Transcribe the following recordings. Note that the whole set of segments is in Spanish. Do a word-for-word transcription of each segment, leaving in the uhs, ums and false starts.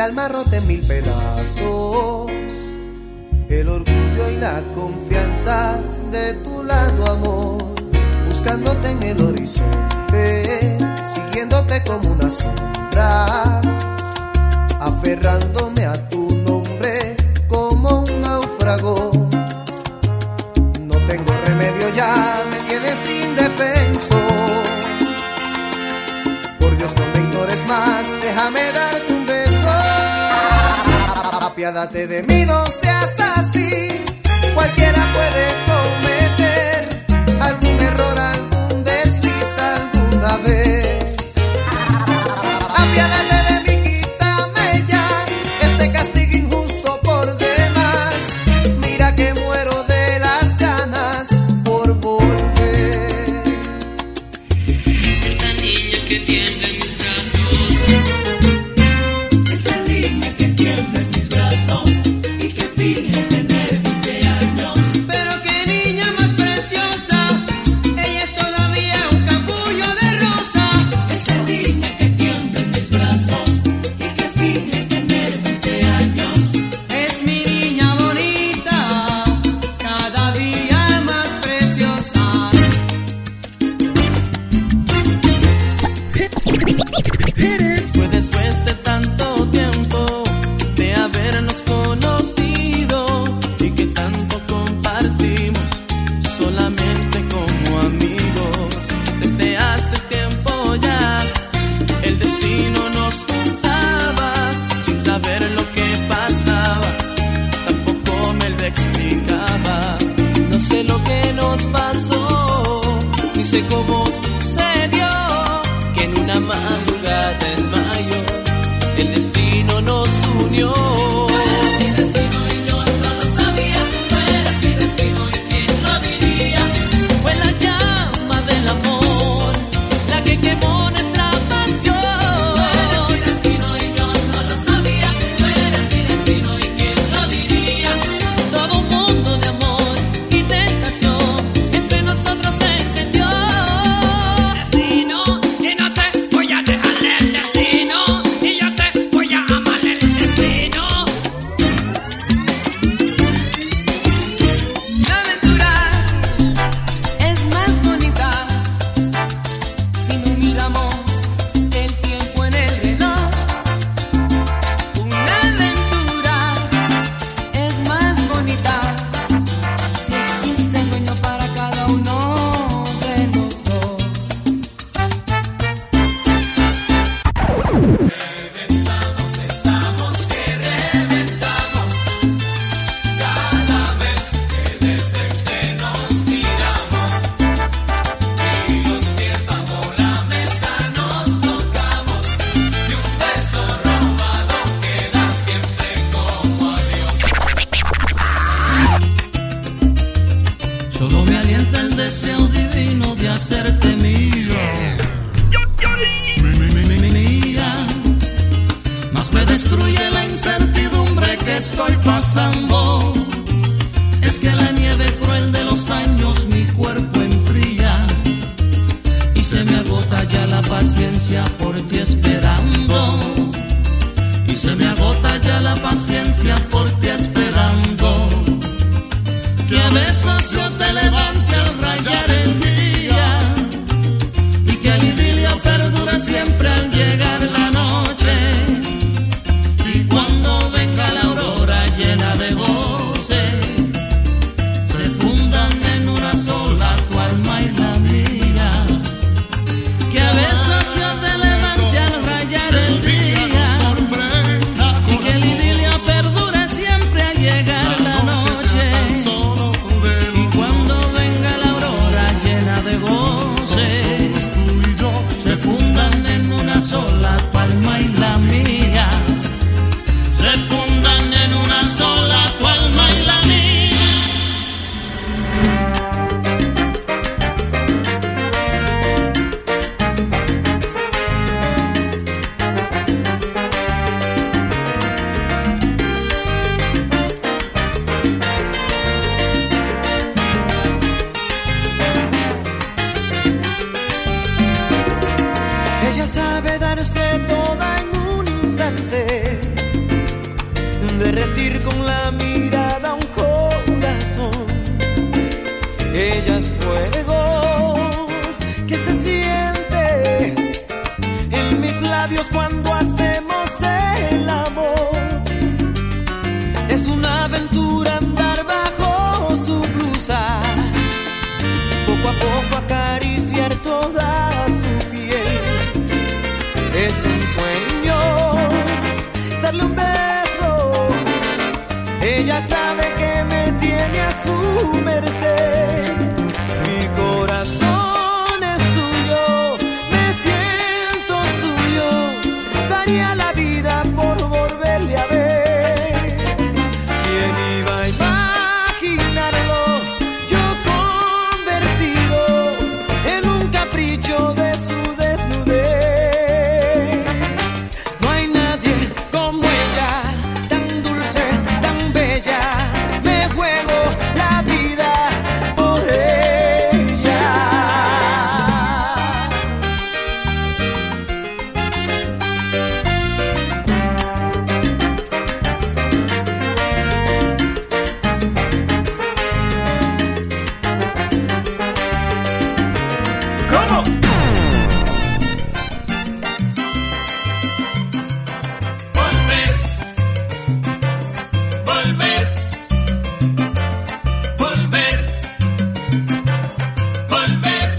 alma rota en mil pedazos, el orgullo y la confianza de tu lado, amor, buscándote en el horizonte, siguiéndote como una sombra, aferrándome a tu nombre como un náufrago. No tengo remedio ya, me tienes indefenso. Por Dios no me ignores más, déjame darte un beso. Apiádate de mí, no seas así. Cualquiera puede cometer algún error, algún desliz alguna vez. Apiádate de mí, quítame ya este castigo injusto por demás. Mira que muero de las ganas por volver. Esa niña que tiembla en mis brazos, esa niña que tiembla en mis brazos y que finge tener veinte años. pero qué niña más preciosa, ella es todavía un capullo de rosa. Esa niña que tiembla en mis brazos y que finge tener veinte años. Es mi niña bonita, cada día más preciosa. Fue después de tanto tiempo de habernos conocido y que tanto compartimos solamente como amigos. Desde hace tiempo ya el destino nos juntaba sin saber lo que pasaba, tampoco me lo explicaba. No sé lo que nos pasó, ni sé cómo sucedió que en una madrugada en mayo el destino nos unió. Mi destino y yo no lo sabía, tú eras mi destino y quién lo diría. Fue la llama del amor la que quemó nuestra pasión. Mi destino y yo no lo sabía, tú eras mi destino y quién lo diría. Todo un mundo de amor y tentación entre nosotros se encendió. Destino, y no te voy a dejar el destino, y yo te voy a amar el destino. La aventura es más bonita si no miramos el tiempo en el reloj. Una aventura es más bonita si existe un dueño para cada uno de los dos. Reventamos, estamos que reventamos. Cada vez que de frente nos miramos y los pies bajo la mesa nos tocamos, y un beso robado queda siempre como adiós. Solo me alienta el deseo divino de hacerte mía. Mi, mi, mi, mi, mía. Más me destruye la incertidumbre que estoy pasando. Es que la nieve cruel de los años mi cuerpo enfría y se me agota ya la paciencia por ti esperando. Y se me agota ya la paciencia por ti esperando. Que a veces yo te levante al rayar el día y que el idilio perdure siempre al llegar la noche. Y cuando venga la aurora llena de goce, se fundan en una sola tu alma y la mía. Que a veces yo te levante al rayar el día y que el idilio perdure siempre convertir con la mirada un corazón. Ella es fuego que se siente en mis labios cuando hacemos el amor. Es una aventura andar bajo su blusa, poco a poco acariciar toda su piel. Es un sueño darle un beso. Ella sabe que me tiene a su merced. Mi corazón es suyo, me siento suyo. Daría la vida por volverle a ver. ¿Quién iba a imaginarlo? Yo convertido en un capricho de su desnudez. No hay nadie como ella, tan dulce, tan bella. Me juego la vida por ella. ¿Cómo? Volver, volver, volver, volver.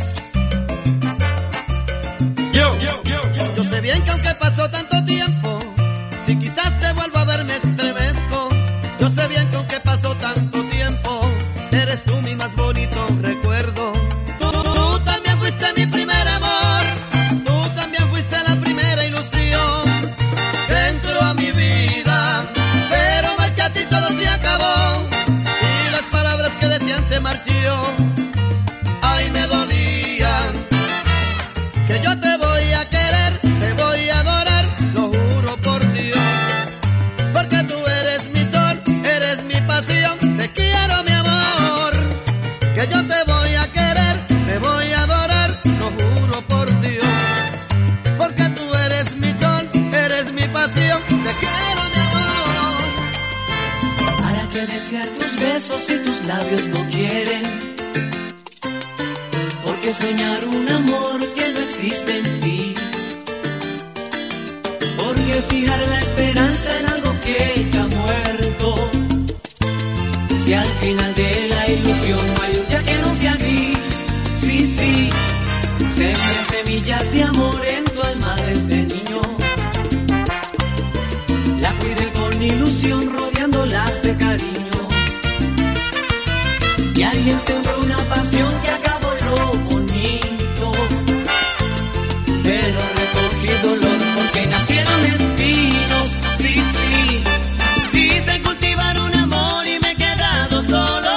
Yo, yo, yo, yo. Yo sé bien que aunque pasó tanto tiempo, si quizás te vuelvo a ver me estremezco. Yo sé bien que aunque pasó tanto tiempo, eres tú mi más bonito recuerdo. Tú, tú también fuiste mi primer amor, tú también fuiste la primera ilusión que entró a mi vida, pero marchaste y todo se acabó, y las palabras que decían se marchó. Ay, me dolían. Que yo te voy a querer, te voy a adorar, lo juro por Dios. Porque tú eres mi sol, eres mi pasión, te quiero mi amor. Que yo te voy a querer, te voy a adorar, lo juro por Dios. Porque tú eres mi sol, eres mi pasión, te quiero mi amor. ¿Para qué desear tus besos si tus labios no quieren? ¿Por qué soñar un amor que no existe en ti? ¿Por qué fijar la esperanza en algo que ya ha muerto? Si al final de la ilusión no hay un día que no sea gris. Sí, sí, sembré semillas de amor en tu alma desde niño. La cuidé con ilusión rodeándolas de cariño. Y alguien sembró una pasión que acabó en lo bonito. Pero recogí dolor porque nacieron espinos. Sí, sí, quise cultivar un amor y me he quedado solo.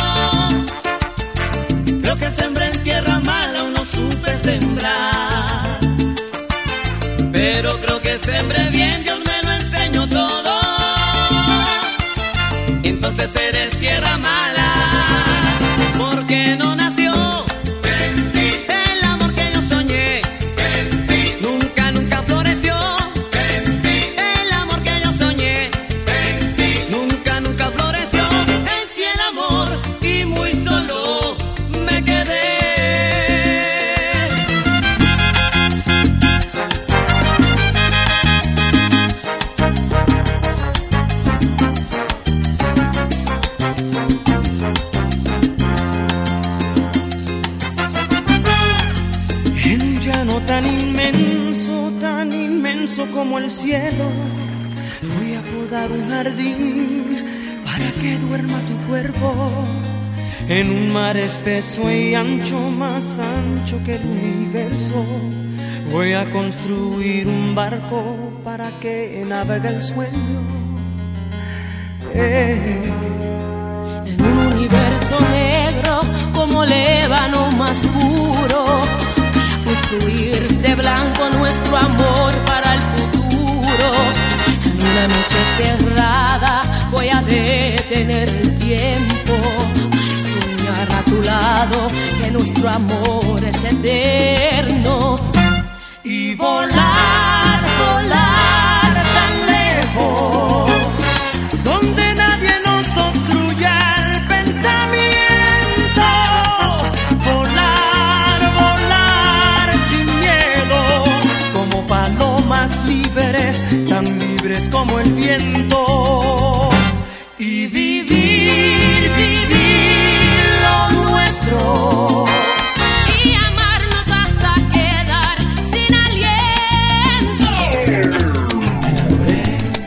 Creo que sembré en tierra mala, aún no supe sembrar. Pero creo que sembré bien, Dios me lo enseñó todo. Entonces eres tierra mala, porque no nació En ti, el amor que yo soñé. en ti, Nunca, nunca floreció en ti, el amor que yo soñé. en ti. Nunca, nunca floreció en ti el amor y muy solo me quedé. En un llano tan inmenso, tan inmenso como el cielo, voy a podar un jardín para que duerma tu cuerpo. En un mar espeso y ancho, más ancho que el universo, voy a construir un barco para que navegue el sueño. Eh. En un universo negro como el ébano más puro, voy a construir de blanco nuestro amor para el futuro. En una noche cerrada voy a detener el tiempo para soñar a tu lado que nuestro amor es eterno. Y volar, volar tan lejos, donde sufrimiento y vivir, vivir lo nuestro. Y amarnos hasta quedar sin aliento. Me enamoré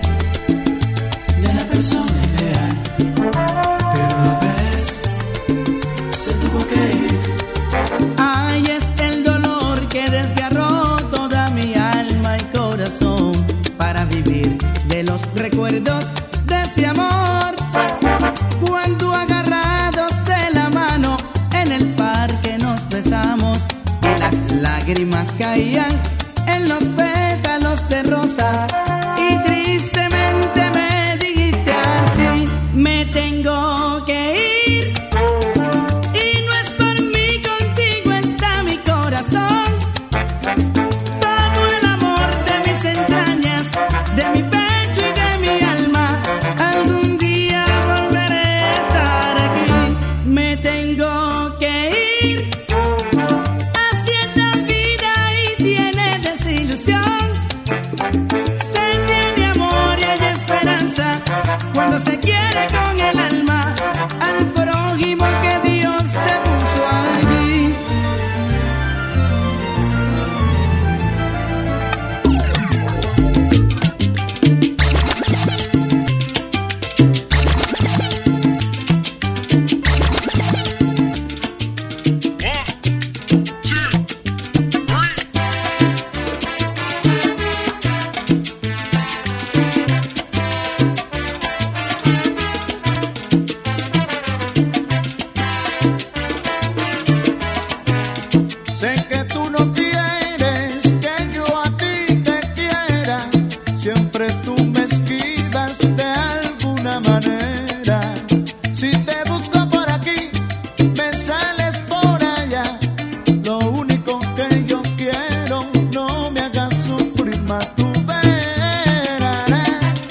de la persona ideal, pero a la vez se tuvo que ir. Ay, es el dolor que desgarró toda mi alma y corazón para vivir de los recuerdos de ese amor. Cuando agarrados de la mano en el parque nos besamos y las lágrimas caían en los pétalos de rosas y tristemente me dijiste así: me tengo que ir. Y no es por mí, contigo está mi corazón. Todo el amor de mis entrañas, de mi pecho y de mi alma, algún día volveré a estar aquí. Me tengo que ir. Así es la vida y tiene desilusión. Se tiene amor y hay esperanza cuando se quiere con el alma al prójimo que Dios te puso allí. Sé que tú no quieres que yo a ti te quiera, siempre tú me esquivas de alguna manera. Si te busco por aquí, me sales por allá. Lo único que yo quiero, no me hagas sufrir más, tú verás.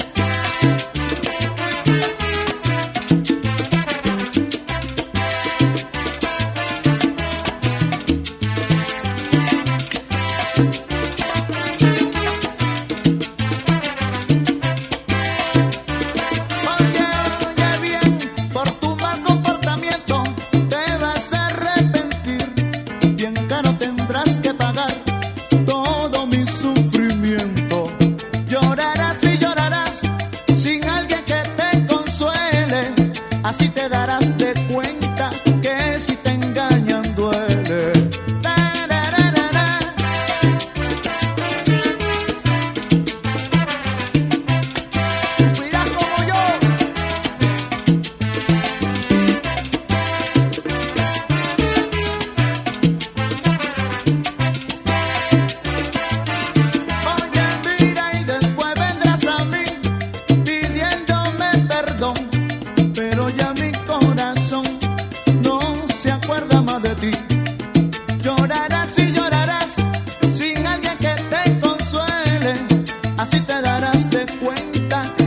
Oye, oye bien, por tu mal comportamiento te vas a arrepentir. Bien caro tendrás que pagar todo mi sufrimiento. Llorarás y llorarás sin alguien que te consuele. Así te darás de cuenta que si te engañan duele. Tarararara. Mira como yo. Oye, mira, y después vendrás a mí pidiéndome perdón, pero ya mi corazón no se acuerda más de ti. Llorarás y llorarás sin alguien que te consuele. Así te darás de cuenta